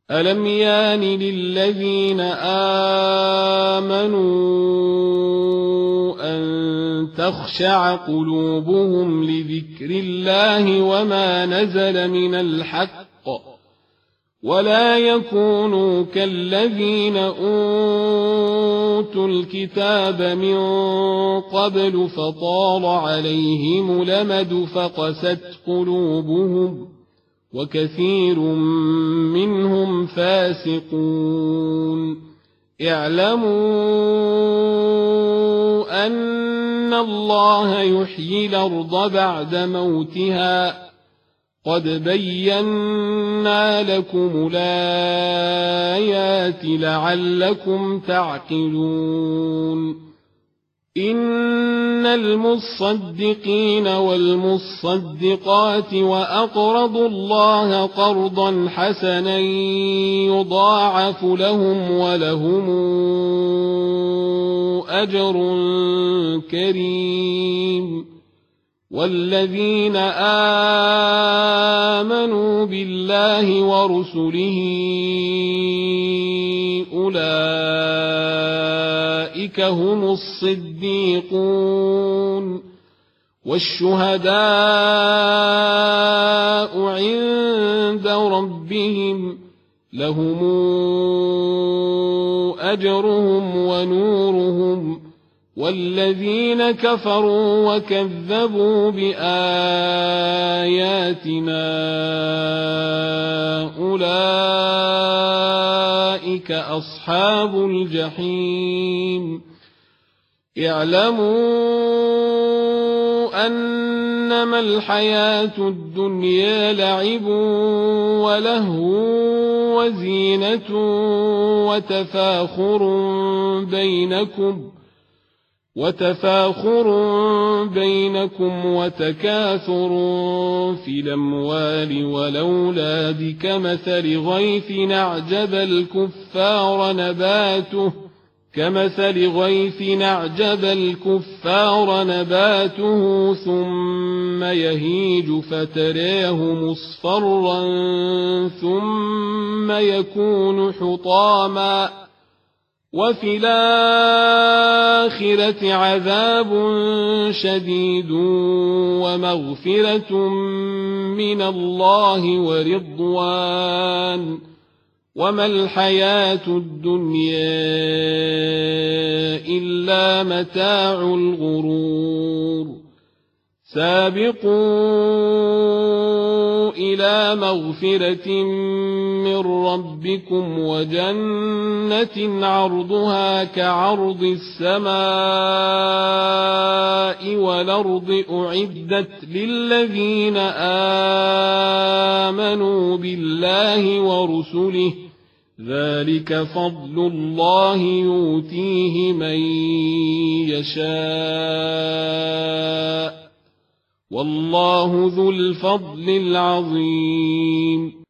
ألم يان للذين آمنوا أن تخشع قلوبهم لذكر الله وما نزل من الحق ولا يكونوا كالذين أوتوا الكتاب من قبل فطال عليهم الأمد فقست قلوبهم وكثير منهم فاسقون اعلموا أن الله يحيي الأرض بعد موتها قد بينا لكم الآيات لعلكم تعقلون إن المصدقين والمصدقات وأقرضوا الله قرضا حسنا يضاعف لهم ولهم أجر كريم والذين آمنوا بالله ورسله أولئك هم الصديقون والشهداء عند ربهم لهم أجرهم ونورهم والذين كفروا وكذبوا بآياتنا أولئك أصحاب الجحيم اعلموا أنما الحياة الدنيا لعب ولهو وزينة وتفاخر بينكم وتكاثر في الأموال والأولاد كمثل غيث أعجب الكفار نباته ثم يهيج فتراه مصفرا ثم يكون حطاما وفي الآخرة عذاب شديد ومغفرة من الله ورضوان وما الحياة الدنيا إلا متاع الغرور سابقوا إلى مغفرة من ربكم وجنة عرضها كعرض السماء والأرض أعدت للذين آمنوا بالله ورسله ذلك فضل الله يؤتيه من يشاء والله ذو الفضل العظيم